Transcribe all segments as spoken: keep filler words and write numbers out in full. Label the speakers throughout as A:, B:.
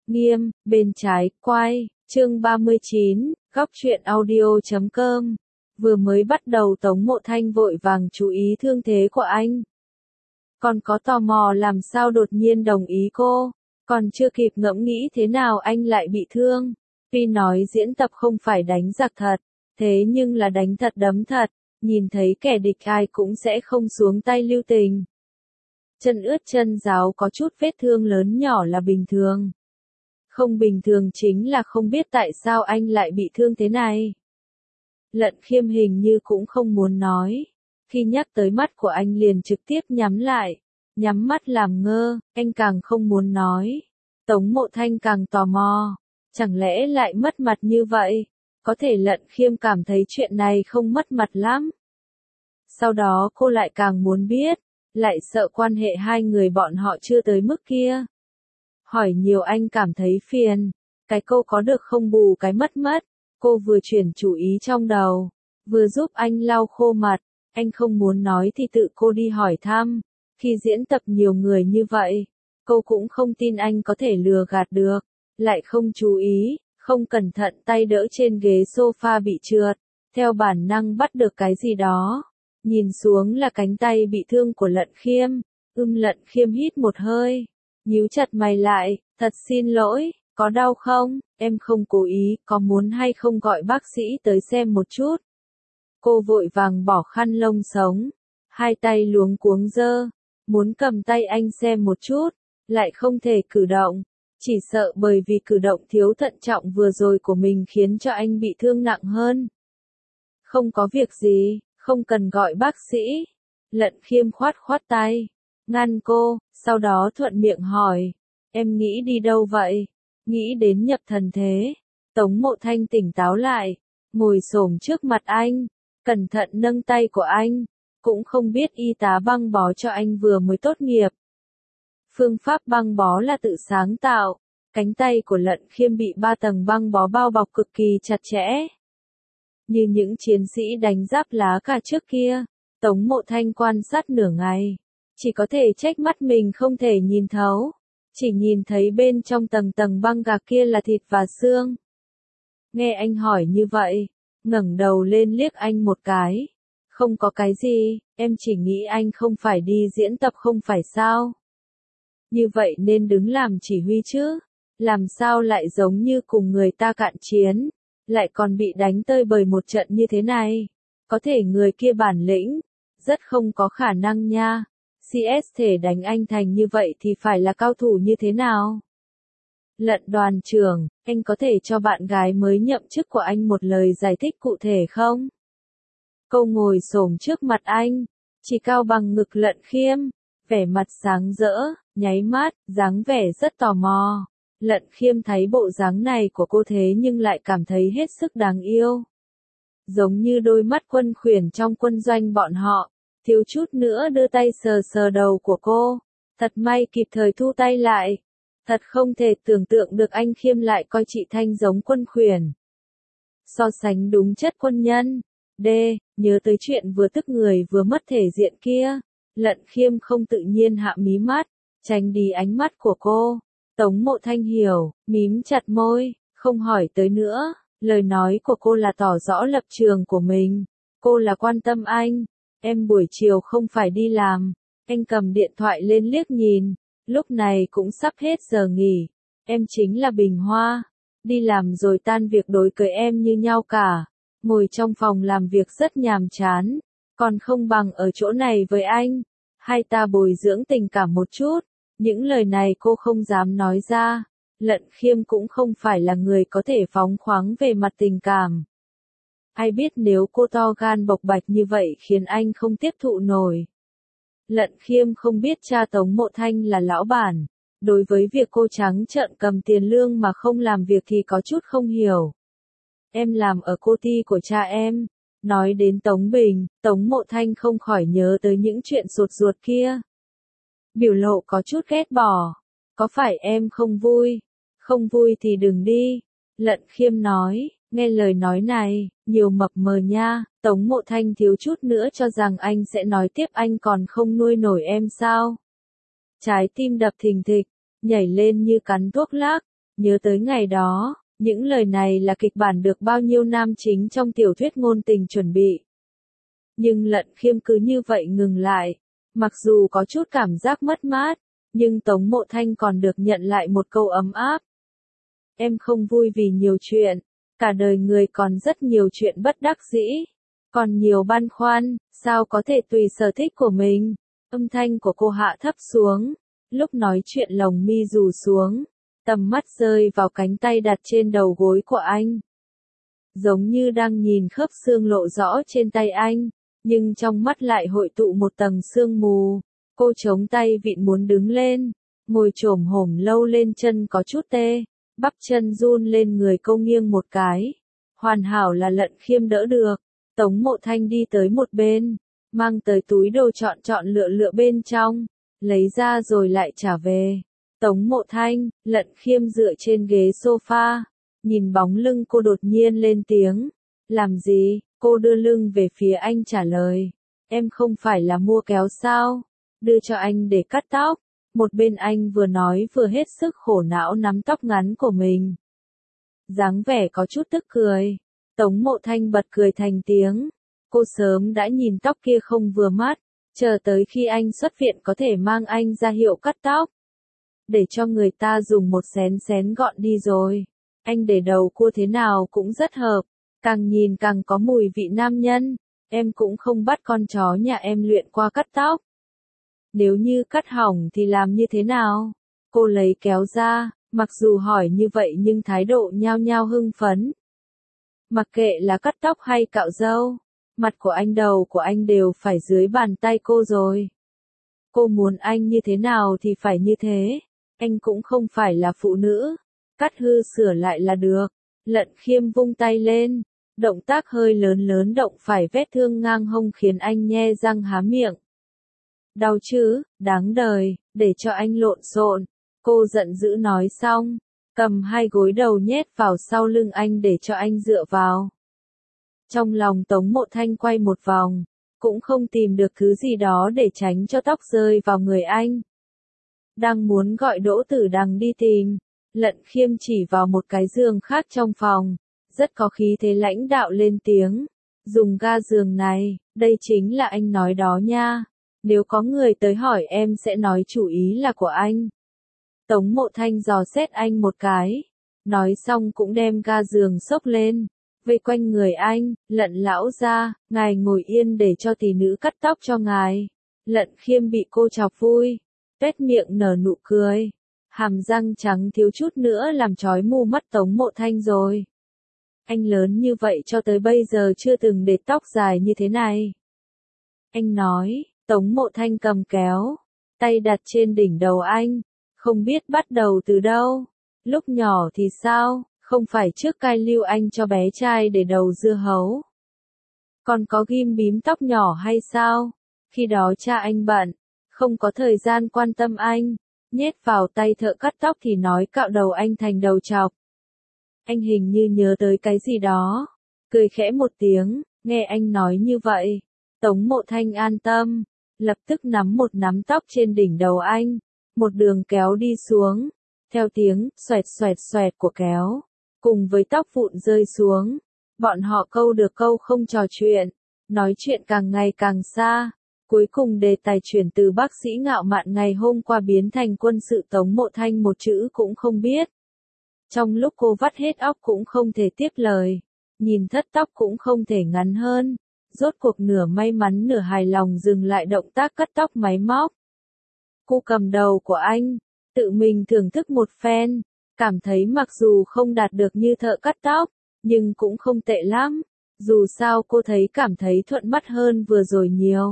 A: Nghiêm, bên trái, quay, chương ba mươi chín, góc truyện audio chấm com. Vừa mới bắt đầu Tống Mộ Thanh vội vàng chú ý thương thế của anh. Còn có tò mò làm sao đột nhiên đồng ý cô, còn chưa kịp ngẫm nghĩ thế nào anh lại bị thương. Tuy nói diễn tập không phải đánh giặc thật, thế nhưng là đánh thật đấm thật, nhìn thấy kẻ địch ai cũng sẽ không xuống tay lưu tình. Chân ướt chân ráo có chút vết thương lớn nhỏ là bình thường. Không bình thường chính là không biết tại sao anh lại bị thương thế này. Lận Khiêm hình như cũng không muốn nói. Khi nhắc tới mắt của anh liền trực tiếp nhắm lại. Nhắm mắt làm ngơ, anh càng không muốn nói. Tống Mộ Thanh càng tò mò. Chẳng lẽ lại mất mặt như vậy? Có thể Lận Khiêm cảm thấy chuyện này không mất mặt lắm. Sau đó cô lại càng muốn biết. Lại sợ quan hệ hai người bọn họ chưa tới mức kia. Hỏi nhiều anh cảm thấy phiền. Cái câu có được không bù cái mất mất. Cô vừa chuyển chủ ý trong đầu. Vừa giúp anh lau khô mặt. Anh không muốn nói thì tự cô đi hỏi thăm. Khi diễn tập nhiều người như vậy, cô cũng không tin anh có thể lừa gạt được. Lại không chú ý, không cẩn thận tay đỡ trên ghế sofa bị trượt. Theo bản năng bắt được cái gì đó. Nhìn xuống là cánh tay bị thương của Lận Khiêm. Ưm Lận Khiêm hít một hơi. Nhíu chặt mày lại, thật xin lỗi, có đau không? Em không cố ý, có muốn hay không gọi bác sĩ tới xem một chút? Cô vội vàng bỏ khăn lông sống. Hai tay luống cuống dơ. Muốn cầm tay anh xem một chút. Lại không thể cử động. Chỉ sợ bởi vì cử động thiếu thận trọng vừa rồi của mình khiến cho anh bị thương nặng hơn. Không có việc gì, không cần gọi bác sĩ. Lận Khiêm khoát khoát tay. Ngăn cô, sau đó thuận miệng hỏi. Em nghĩ đi đâu vậy? Nghĩ đến nhập thần thế. Tống Mộ Thanh tỉnh táo lại. Ngồi xổm trước mặt anh. Cẩn thận nâng tay của anh. Cũng không biết y tá băng bó cho anh vừa mới tốt nghiệp. Phương pháp băng bó là tự sáng tạo. Cánh tay của Lận Khiêm bị ba tầng băng bó bao bọc cực kỳ chặt chẽ. Như những chiến sĩ đánh giáp lá cả trước kia. Tống Mộ Thanh quan sát nửa ngày. Chỉ có thể trách mắt mình không thể nhìn thấu. Chỉ nhìn thấy bên trong tầng tầng băng gạc kia là thịt và xương. Nghe anh hỏi như vậy, ngẩng đầu lên liếc anh một cái. Không có cái gì, em chỉ nghĩ anh không phải đi diễn tập không phải sao. Như vậy nên đứng làm chỉ huy chứ. Làm sao lại giống như cùng người ta cạn chiến. Lại còn bị đánh tơi bời một trận như thế này. Có thể người kia bản lĩnh. Rất không có khả năng nha. xê ét thể đánh anh thành như vậy thì phải là cao thủ như thế nào? Lận đoàn trưởng, anh có thể cho bạn gái mới nhậm chức của anh một lời giải thích cụ thể không? Cô ngồi xổm trước mặt anh, chỉ cao bằng ngực Lận Khiêm, vẻ mặt sáng rỡ, nháy mắt, dáng vẻ rất tò mò. Lận Khiêm thấy bộ dáng này của cô thế nhưng lại cảm thấy hết sức đáng yêu. Giống như đôi mắt quân khuyển trong quân doanh bọn họ. Thiếu chút nữa đưa tay sờ sờ đầu của cô. Thật may kịp thời thu tay lại. Thật không thể tưởng tượng được anh Khiêm lại coi chị Thanh giống quân khuyển. So sánh đúng chất quân nhân. D. Nhớ tới chuyện vừa tức người vừa mất thể diện kia. Lận Khiêm không tự nhiên hạ mí mắt. Tránh đi ánh mắt của cô. Tống Mộ Thanh hiểu. Mím chặt môi. Không hỏi tới nữa. Lời nói của cô là tỏ rõ lập trường của mình. Cô là quan tâm anh. Em buổi chiều không phải đi làm. Anh cầm điện thoại lên liếc nhìn. Lúc này cũng sắp hết giờ nghỉ. Em chính là Bình Hoa. Đi làm rồi tan việc đối với em như nhau cả. Ngồi trong phòng làm việc rất nhàm chán. Còn không bằng ở chỗ này với anh. Hai ta bồi dưỡng tình cảm một chút. Những lời này cô không dám nói ra. Lận Khiêm cũng không phải là người có thể phóng khoáng về mặt tình cảm. Ai biết nếu cô to gan bộc bạch như vậy khiến anh không tiếp thụ nổi. Lận Khiêm không biết cha Tống Mộ Thanh là lão bản. Đối với việc cô trắng trợn cầm tiền lương mà không làm việc thì có chút không hiểu. Em làm ở công ty của cha em. Nói đến Tống Bình, Tống Mộ Thanh không khỏi nhớ tới những chuyện sột ruột kia. Biểu lộ có chút ghét bỏ. Có phải em không vui? Không vui thì đừng đi. Lận Khiêm nói. Nghe lời nói này, nhiều mập mờ nha. Tống Mộ Thanh thiếu chút nữa cho rằng anh sẽ nói tiếp anh còn không nuôi nổi em sao. Trái tim đập thình thịch, nhảy lên như cắn thuốc lắc, Nhớ tới ngày đó, những lời này là kịch bản được bao nhiêu nam chính trong tiểu thuyết ngôn tình chuẩn bị. Nhưng Lận Khiêm cứ như vậy ngừng lại. Mặc dù có chút cảm giác mất mát, nhưng Tống Mộ Thanh còn được nhận lại một câu ấm áp. Em không vui vì nhiều chuyện, cả đời người còn rất nhiều chuyện bất đắc dĩ, còn nhiều băn khoăn, sao có thể tùy sở thích của mình. Âm thanh của cô hạ thấp xuống, lúc nói chuyện lồng mi rủ xuống, tầm mắt rơi vào cánh tay đặt trên đầu gối của anh. Giống như đang nhìn khớp xương lộ rõ trên tay anh, nhưng trong mắt lại hội tụ một tầng sương mù. Cô chống tay vịn muốn đứng lên, ngồi chồm hổm lâu lên chân có chút tê, bắp chân run lên người cô nghiêng một cái. Hoàn hảo là Lận Khiêm đỡ được. Tống Mộ Thanh đi tới một bên, mang tới túi đồ chọn chọn lựa lựa bên trong, lấy ra rồi lại trả về. Tống Mộ Thanh, Lận Khiêm dựa trên ghế sofa, nhìn bóng lưng cô đột nhiên lên tiếng. Làm gì? Cô đưa lưng về phía anh trả lời. Em không phải là mua kéo sao? Đưa cho anh để cắt tóc. Một bên anh vừa nói vừa hết sức khổ não nắm tóc ngắn của mình. Dáng vẻ có chút tức cười. Tống Mộ Thanh bật cười thành tiếng. Cô sớm đã nhìn tóc kia không vừa mắt, chờ tới khi anh xuất viện có thể mang anh ra hiệu cắt tóc. Để cho người ta dùng một xén xén gọn đi rồi. Anh để đầu cua thế nào cũng rất hợp, càng nhìn càng có mùi vị nam nhân. Em cũng không bắt con chó nhà em luyện qua cắt tóc. Nếu như cắt hỏng thì làm như thế nào? Cô lấy kéo ra, mặc dù hỏi như vậy nhưng thái độ nhao nhao hưng phấn. Mặc kệ là cắt tóc hay cạo râu, mặt của anh đầu của anh đều phải dưới bàn tay cô rồi. Cô muốn anh như thế nào thì phải như thế. Anh cũng không phải là phụ nữ. Cắt hư sửa lại là được. Lận Khiêm vung tay lên. Động tác hơi lớn lớn động phải vết thương ngang hông khiến anh nhe răng há miệng. Đau chứ, đáng đời, để cho anh lộn xộn. Cô giận dữ nói xong, cầm hai gối đầu nhét vào sau lưng anh để cho anh dựa vào. Trong lòng Tống Mộ Thanh quay một vòng, cũng không tìm được thứ gì đó để tránh cho tóc rơi vào người anh. Đang muốn gọi Đỗ Tử Đằng đi tìm, Lận Khiêm chỉ vào một cái giường khác trong phòng, rất có khí thế lãnh đạo lên tiếng. Dùng ga giường này, đây chính là anh nói đó nha. Nếu có người tới hỏi em sẽ nói chủ ý là của anh. Tống Mộ Thanh dò xét anh một cái. Nói xong cũng đem ga giường xốc lên. Vây quanh người anh, Lận lão ra, ngài ngồi yên để cho tỷ nữ cắt tóc cho ngài. Lận Khiêm bị cô chọc vui. Tuét miệng nở nụ cười. Hàm răng trắng thiếu chút nữa làm chói mù mắt Tống Mộ Thanh rồi. Anh lớn như vậy cho tới bây giờ chưa từng để tóc dài như thế này. Anh nói. Tống Mộ Thanh cầm kéo, tay đặt trên đỉnh đầu anh, không biết bắt đầu từ đâu. Lúc nhỏ thì sao, không phải trước cai lưu anh cho bé trai để đầu dưa hấu. Còn có ghim bím tóc nhỏ hay sao? Khi đó cha anh bận, không có thời gian quan tâm anh, nhét vào tay thợ cắt tóc thì nói cạo đầu anh thành đầu chọc. Anh hình như nhớ tới cái gì đó, cười khẽ một tiếng, nghe anh nói như vậy. Tống Mộ Thanh an tâm. Lập tức nắm một nắm tóc trên đỉnh đầu anh, một đường kéo đi xuống, theo tiếng xoẹt xoẹt xoẹt của kéo, cùng với tóc vụn rơi xuống, bọn họ câu được câu không trò chuyện, nói chuyện càng ngày càng xa, cuối cùng đề tài chuyển từ bác sĩ ngạo mạn ngày hôm qua biến thành quân sự. Tống Mộ Thanh một chữ cũng không biết. Trong lúc cô vắt hết óc cũng không thể tiếp lời, nhìn thất tóc cũng không thể ngắn hơn. Rốt cuộc nửa may mắn nửa hài lòng dừng lại động tác cắt tóc máy móc. Cô cầm đầu của anh, tự mình thưởng thức một phen, cảm thấy mặc dù không đạt được như thợ cắt tóc, nhưng cũng không tệ lắm. Dù sao cô thấy cảm thấy thuận mắt hơn vừa rồi nhiều.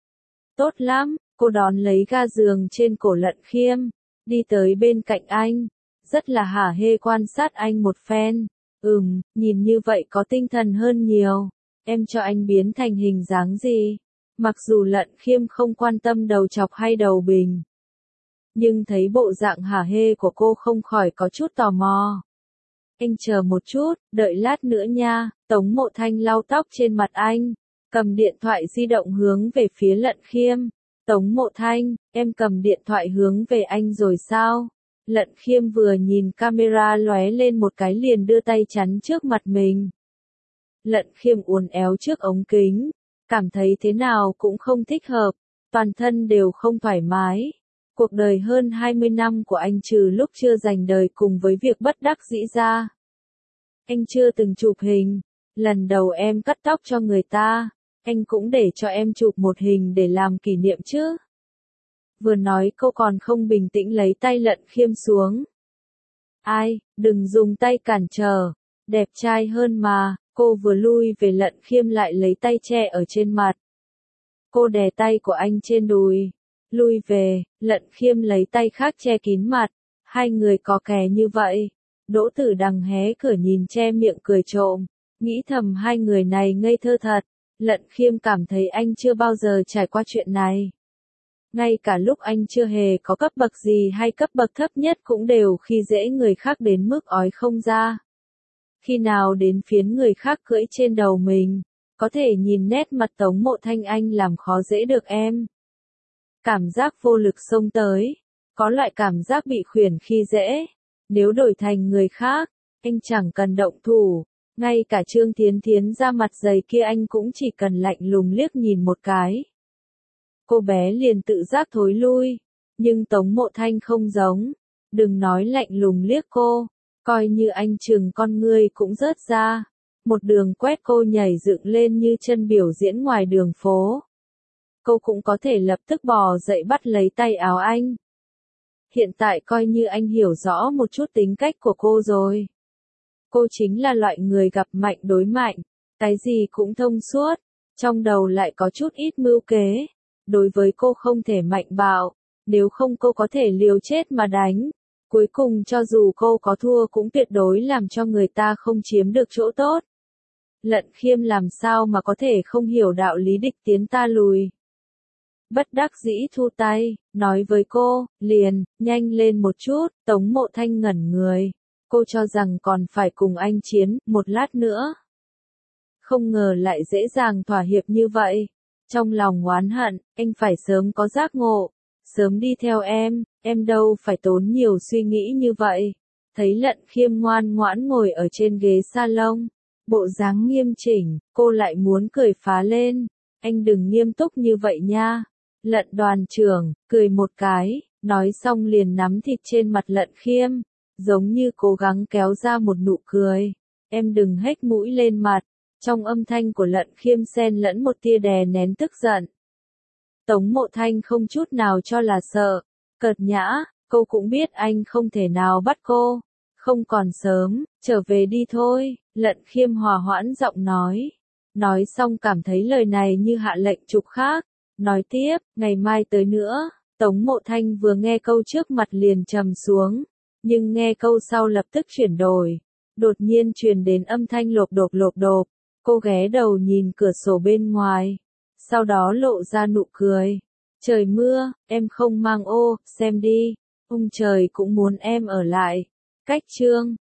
A: Tốt lắm, cô đón lấy ga giường trên cổ Lận Khiêm, đi tới bên cạnh anh, rất là hả hê quan sát anh một phen. Ừm, nhìn như vậy có tinh thần hơn nhiều. Em cho anh biến thành hình dáng gì? Mặc dù Lận Khiêm không quan tâm đầu chọc hay đầu bình, nhưng thấy bộ dạng hả hê của cô không khỏi có chút tò mò. Anh chờ một chút, đợi lát nữa nha. Tống Mộ Thanh lau tóc trên mặt anh, cầm điện thoại di động hướng về phía Lận Khiêm. Tống Mộ Thanh, em cầm điện thoại hướng về anh rồi sao? Lận Khiêm vừa nhìn camera lóe lên một cái liền đưa tay chắn trước mặt mình. Lận Khiêm uốn éo trước ống kính, cảm thấy thế nào cũng không thích hợp, toàn thân đều không thoải mái. Cuộc đời hơn hai mươi năm của anh trừ lúc chưa dành đời cùng với việc bất đắc dĩ ra. Anh chưa từng chụp hình, lần đầu em cắt tóc cho người ta, anh cũng để cho em chụp một hình để làm kỷ niệm chứ. Vừa nói cô còn không bình tĩnh lấy tay Lận Khiêm xuống. Ai, đừng dùng tay cản trở, đẹp trai hơn mà, cô vừa lui về Lận Khiêm lại lấy tay che ở trên mặt. Cô đè tay của anh trên đùi, lui về, Lận Khiêm lấy tay khác che kín mặt, hai người có kè như vậy. Đỗ Tử Đằng hé cửa nhìn che miệng cười trộm, nghĩ thầm hai người này ngây thơ thật. Lận Khiêm cảm thấy anh chưa bao giờ trải qua chuyện này. Ngay cả lúc anh chưa hề có cấp bậc gì hay cấp bậc thấp nhất cũng đều khi dễ người khác đến mức ói không ra. Khi nào đến phiến người khác cưỡi trên đầu mình, có thể nhìn nét mặt Tống Mộ Thanh anh làm khó dễ được em. Cảm giác vô lực xông tới, có loại cảm giác bị khuyển khi dễ. Nếu đổi thành người khác, anh chẳng cần động thủ, ngay cả Trương Thiến Thiến ra mặt dày kia anh cũng chỉ cần lạnh lùng liếc nhìn một cái. Cô bé liền tự giác thối lui, nhưng Tống Mộ Thanh không giống, đừng nói lạnh lùng liếc cô, coi như anh chừng con ngươi cũng rớt ra, một đường quét cô nhảy dựng lên như chân biểu diễn ngoài đường phố. Cô cũng có thể lập tức bò dậy bắt lấy tay áo anh. Hiện tại coi như anh hiểu rõ một chút tính cách của cô rồi. Cô chính là loại người gặp mạnh đối mạnh, cái gì cũng thông suốt, trong đầu lại có chút ít mưu kế. Đối với cô không thể mạnh bạo, nếu không cô có thể liều chết mà đánh. Cuối cùng cho dù cô có thua cũng tuyệt đối làm cho người ta không chiếm được chỗ tốt. Lận Khiêm làm sao mà có thể không hiểu đạo lý địch tiến ta lùi. Bất đắc dĩ thu tay, nói với cô, liền, nhanh lên một chút, Tống Mộ Thanh ngẩn người. Cô cho rằng còn phải cùng anh chiến, một lát nữa. Không ngờ lại dễ dàng thỏa hiệp như vậy. Trong lòng oán hận, anh phải sớm có giác ngộ, sớm đi theo em, em đâu phải tốn nhiều suy nghĩ như vậy. Thấy Lận Khiêm ngoan ngoãn ngồi ở trên ghế salon, bộ dáng nghiêm chỉnh, cô lại muốn cười phá lên. Anh đừng nghiêm túc như vậy nha. Lận đoàn trưởng, cười một cái, nói xong liền nắm thịt trên mặt Lận Khiêm, giống như cố gắng kéo ra một nụ cười. Em đừng hếch mũi lên mặt. Trong âm thanh của Lận Khiêm xen lẫn một tia đè nén tức giận. Tống Mộ Thanh không chút nào cho là sợ, cợt nhã, cô cũng biết anh không thể nào bắt cô. Không còn sớm, trở về đi thôi, Lận Khiêm hòa hoãn giọng nói. Nói xong cảm thấy lời này như hạ lệnh trục khác. Nói tiếp, ngày mai tới nữa, Tống Mộ Thanh vừa nghe câu trước mặt liền trầm xuống, nhưng nghe câu sau lập tức chuyển đổi. Đột nhiên truyền đến âm thanh lộp độp lộp độp. Cô ghé đầu nhìn cửa sổ bên ngoài, sau đó lộ ra nụ cười. Trời mưa, em không mang ô, xem đi, ông trời cũng muốn em ở lại. Cách chương